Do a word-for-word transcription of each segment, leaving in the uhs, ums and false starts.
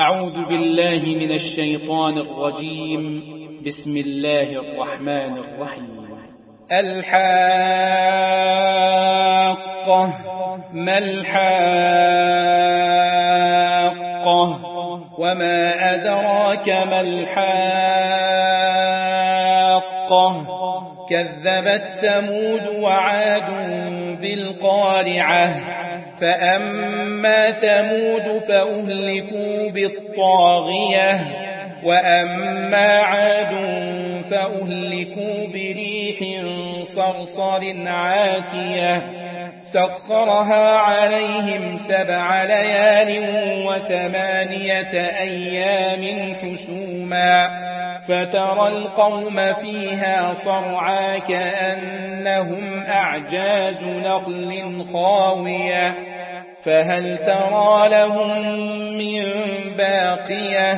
أعوذ بالله من الشيطان الرجيم. بسم الله الرحمن الرحيم. الحاقة ما الحاقة وما أدراك ما الحاقة كذبت ثمود وعاد بالقارعة فأما ثمود فأهلكوا بالطاغية وأما عاد فأهلكوا بريح صرصر عاتية سخرها عليهم سبع ليال وثمانية أيام حسوما فترى القوم فيها صرعا كأنهم أعجاز نخل خاوية فهل ترى لهم من باقية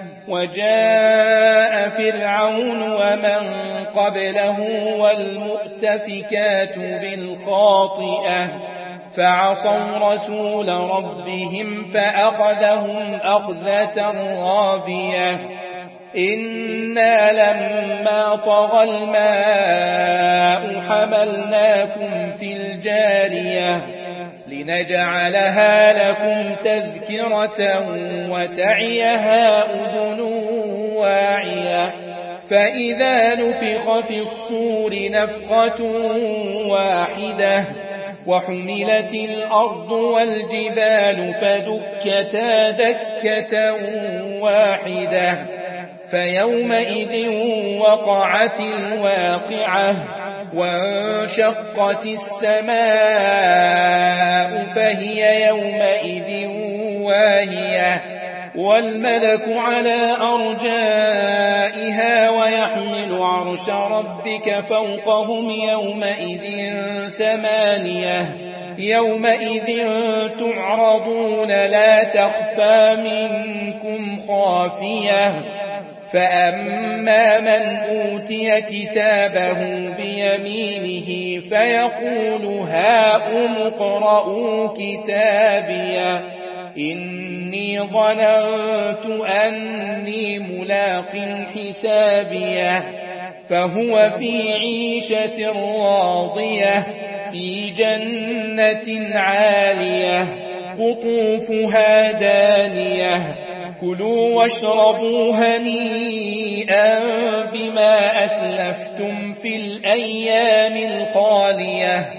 وجاء فرعون ومن قبله والمؤتفكات بالخاطئة فعصوا رسول ربهم فأخذهم أخذة رابية إنا لما طغى الماء حملناكم في الجارية لنجعلها لكم تذكرة وتعيها أذن واعية فإذا نفخ في الصور نفخة واحدة وحملت الأرض والجبال فدكتا دكة واحدة فيومئذ وقعت الواقعة وانشقت السماء فهي يومئذ واهية والملك على أرجائها ويحمل عرش ربك فوقهم يومئذ ثمانية يومئذ تعرضون لا تخفى منكم خافية فأما من أوتي كتابه بيمينه فيقول هاؤم اقرءوا كتابيه إني ظننت أني ملاق حسابيه فهو في عيشة راضية في جنة عالية قطوفها دانية كلوا واشربوا هنيئا بما أسلفتم في الأيام الخالية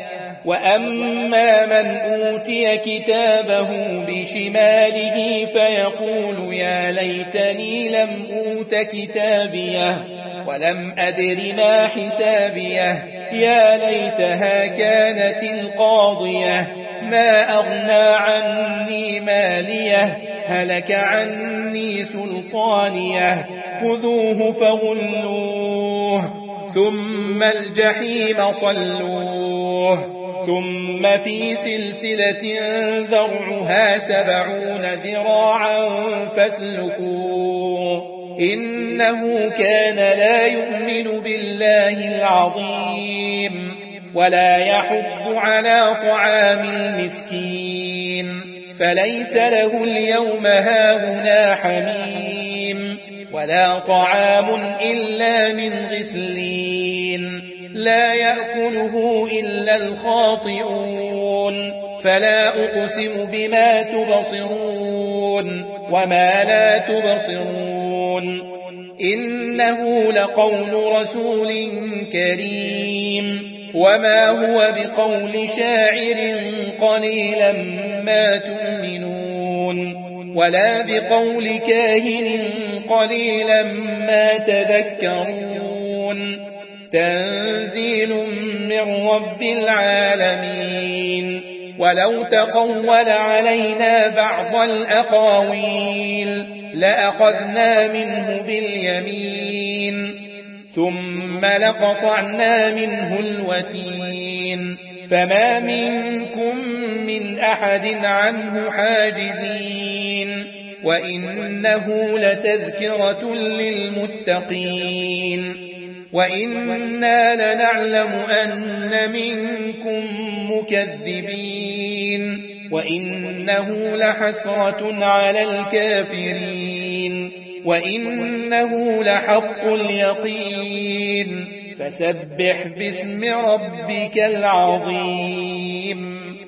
وأما من أوتي كتابه بشماله فيقول يا ليتني لم أوت كتابيه ولم أدر ما حسابيه يا ليتها كانت القاضية ما أغنى عني ماليه هلك عني سلطانيه خذوه فغلوه ثم الجحيم صلوه ثم في سلسلة ذرعها سبعون ذراعا فاسلكوه إنه كان لا يؤمن بالله العظيم ولا يحض على طعام المسكين فليس له اليوم هاهنا حميم ولا طعام إلا من غسلين لا يأكله إلا الخاطئون فلا أقسم بما تبصرون وما لا تبصرون إنه لقول رسول كريم وما هو بقول شاعر قليلا ما تؤمنون ولا بقول كاهن قليلا ما تذكرون تنزيل من رب العالمين ولو تقول علينا بعض الأقاويل لأخذنا منه باليمين ثم لقطعنا منه الوتين فما منكم من أحد عنه حاجزين وإنه لتذكرة للمتقين وإنا لنعلم أن منكم مكذبين وإنه لحسرة على الكافرين وإنه لحق اليقين فسبح باسم ربك العظيم